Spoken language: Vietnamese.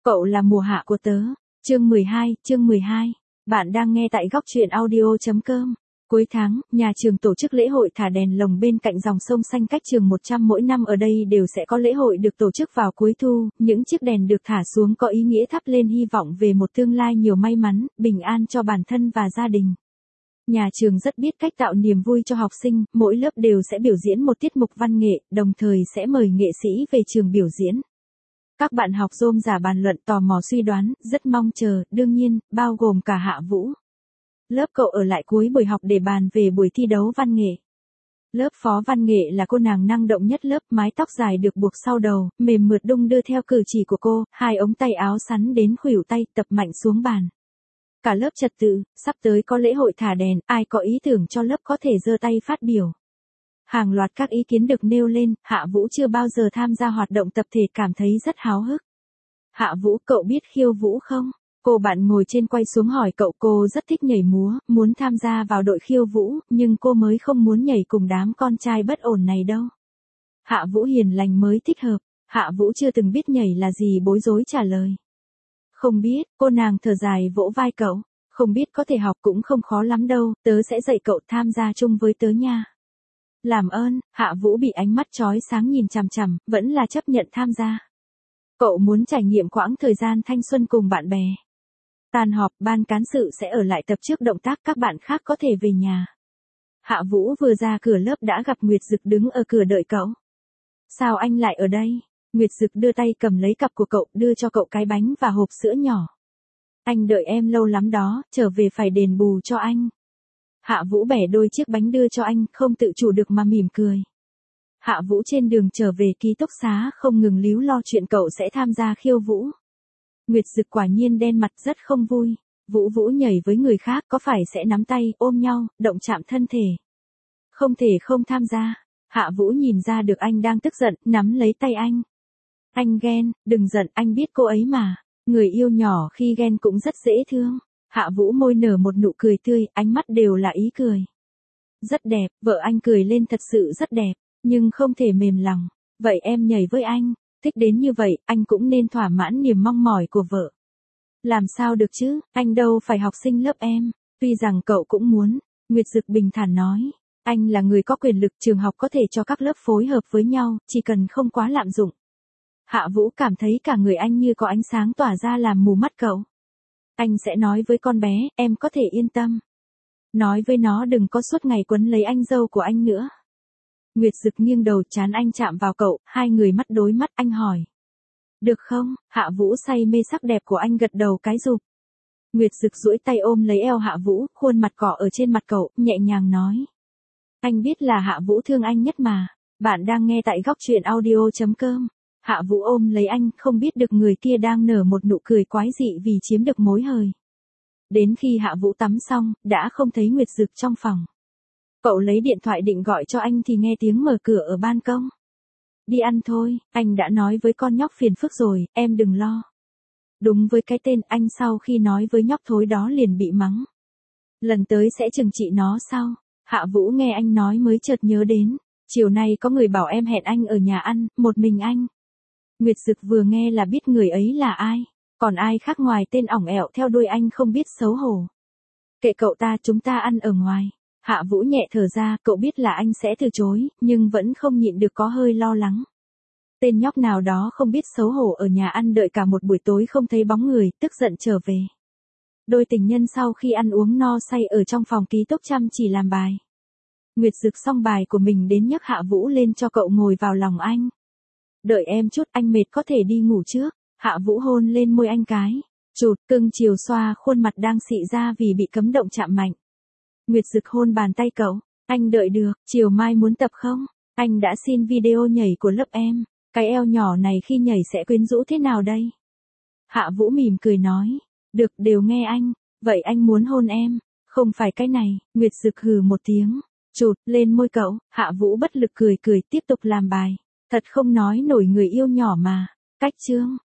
Cậu là mùa hạ của tớ. Chương 12. Bạn đang nghe tại góc truyện audio.com. Cuối tháng, nhà trường tổ chức lễ hội thả đèn lồng bên cạnh dòng sông xanh cách trường 100 mỗi năm ở đây đều sẽ có lễ hội được tổ chức vào cuối thu, những chiếc đèn được thả xuống có ý nghĩa thắp lên hy vọng về một tương lai nhiều may mắn, bình an cho bản thân và gia đình. Nhà trường rất biết cách tạo niềm vui cho học sinh, mỗi lớp đều sẽ biểu diễn một tiết mục văn nghệ, đồng thời sẽ mời nghệ sĩ về trường biểu diễn. Các bạn học rôm rả bàn luận tò mò suy đoán, rất mong chờ, đương nhiên, bao gồm cả Hạ Vũ. Lớp cậu ở lại cuối buổi học để bàn về buổi thi đấu văn nghệ. Lớp phó văn nghệ là cô nàng năng động nhất lớp, mái tóc dài được buộc sau đầu, mềm mượt đung đưa theo cử chỉ của cô, hai ống tay áo sắn đến khuỷu tay, tập mạnh xuống bàn. Cả lớp trật tự, sắp tới có lễ hội thả đèn, ai có ý tưởng cho lớp có thể giơ tay phát biểu. Hàng loạt các ý kiến được nêu lên, Hạ Vũ chưa bao giờ tham gia hoạt động tập thể cảm thấy rất háo hức. Hạ Vũ, cậu biết khiêu vũ không? Cô bạn ngồi trên quay xuống hỏi cậu, cô rất thích nhảy múa, muốn tham gia vào đội khiêu vũ, nhưng cô mới không muốn nhảy cùng đám con trai bất ổn này đâu. Hạ Vũ hiền lành mới thích hợp, Hạ Vũ chưa từng biết nhảy là gì, bối rối trả lời. Không biết, cô nàng thở dài vỗ vai cậu, không biết có thể học cũng không khó lắm đâu, tớ sẽ dạy cậu tham gia chung với tớ nha. Làm ơn, Hạ Vũ bị ánh mắt chói sáng nhìn chằm chằm, vẫn là chấp nhận tham gia. Cậu muốn trải nghiệm quãng thời gian thanh xuân cùng bạn bè. Tan họp, ban cán sự sẽ ở lại tập trước động tác, các bạn khác có thể về nhà. Hạ Vũ vừa ra cửa lớp đã gặp Nguyệt Dực đứng ở cửa đợi cậu. Sao anh lại ở đây? Nguyệt Dực đưa tay cầm lấy cặp của cậu, đưa cho cậu cái bánh và hộp sữa nhỏ. Anh đợi em lâu lắm đó, trở về phải đền bù cho anh. Hạ Vũ bẻ đôi chiếc bánh đưa cho anh, không tự chủ được mà mỉm cười. Hạ Vũ trên đường trở về ký túc xá không ngừng líu lo chuyện cậu sẽ tham gia khiêu vũ. Nguyệt Dực quả nhiên đen mặt rất không vui. Vũ Vũ nhảy với người khác có phải sẽ nắm tay, ôm nhau, động chạm thân thể. Không thể không tham gia. Hạ Vũ nhìn ra được anh đang tức giận, nắm lấy tay anh. Anh ghen, đừng giận, anh biết cô ấy mà. Người yêu nhỏ khi ghen cũng rất dễ thương. Hạ Vũ môi nở một nụ cười tươi, ánh mắt đều là ý cười. Rất đẹp, vợ anh cười lên thật sự rất đẹp, nhưng không thể mềm lòng. Vậy em nhảy với anh, thích đến như vậy, anh cũng nên thỏa mãn niềm mong mỏi của vợ. Làm sao được chứ, anh đâu phải học sinh lớp em, tuy rằng cậu cũng muốn. Nguyệt Dực bình thản nói, anh là người có quyền lực, trường học có thể cho các lớp phối hợp với nhau, chỉ cần không quá lạm dụng. Hạ Vũ cảm thấy cả người anh như có ánh sáng tỏa ra làm mù mắt cậu. Anh sẽ nói với con bé, em có thể yên tâm. Nói với nó đừng có suốt ngày quấn lấy anh dâu của anh nữa. Nguyệt Dực nghiêng đầu, trán anh chạm vào cậu, hai người mắt đối mắt, anh hỏi. Được không? Hạ Vũ say mê sắc đẹp của anh gật đầu cái rụp. Nguyệt Dực duỗi tay ôm lấy eo Hạ Vũ, khuôn mặt cỏ ở trên mặt cậu, nhẹ nhàng nói. Anh biết là Hạ Vũ thương anh nhất mà. Bạn đang nghe tại góc truyện audio.com. Hạ Vũ ôm lấy anh, không biết được người kia đang nở một nụ cười quái dị vì chiếm được mối hời. Đến khi Hạ Vũ tắm xong, đã không thấy Nguyệt Dực trong phòng. Cậu lấy điện thoại định gọi cho anh thì nghe tiếng mở cửa ở ban công. Đi ăn thôi, anh đã nói với con nhóc phiền phức rồi, em đừng lo. Đúng với cái tên, anh sau khi nói với nhóc thối đó liền bị mắng. Lần tới sẽ trừng trị nó sau. Hạ Vũ nghe anh nói mới chợt nhớ đến. Chiều nay có người bảo em hẹn anh ở nhà ăn, một mình anh. Nguyệt Dực vừa nghe là biết người ấy là ai. Còn ai khác ngoài tên ỏng ẻo theo đuôi anh không biết xấu hổ. Kệ cậu ta, chúng ta ăn ở ngoài. Hạ Vũ nhẹ thở ra, cậu biết là anh sẽ từ chối, nhưng vẫn không nhịn được có hơi lo lắng. Tên nhóc nào đó không biết xấu hổ ở nhà ăn đợi cả một buổi tối không thấy bóng người, tức giận trở về. Đôi tình nhân sau khi ăn uống no say ở trong phòng ký túc chăm chỉ làm bài. Nguyệt Dực xong bài của mình đến nhấc Hạ Vũ lên cho cậu ngồi vào lòng anh. Đợi em chút, anh mệt có thể đi ngủ trước. Hạ Vũ hôn lên môi anh cái. Chụt, cưng chiều xoa khuôn mặt đang xị ra vì bị cấm động chạm mạnh. Nguyệt Dực hôn bàn tay cậu. Anh đợi được, chiều mai muốn tập không? Anh đã xin video nhảy của lớp em. Cái eo nhỏ này khi nhảy sẽ quyến rũ thế nào đây? Hạ Vũ mỉm cười nói. Được, đều nghe anh. Vậy anh muốn hôn em. Không phải cái này. Nguyệt Dực hừ một tiếng. Chụt, lên môi cậu. Hạ Vũ bất lực cười cười tiếp tục làm bài. Thật không nói nổi người yêu nhỏ mà. Cách chương.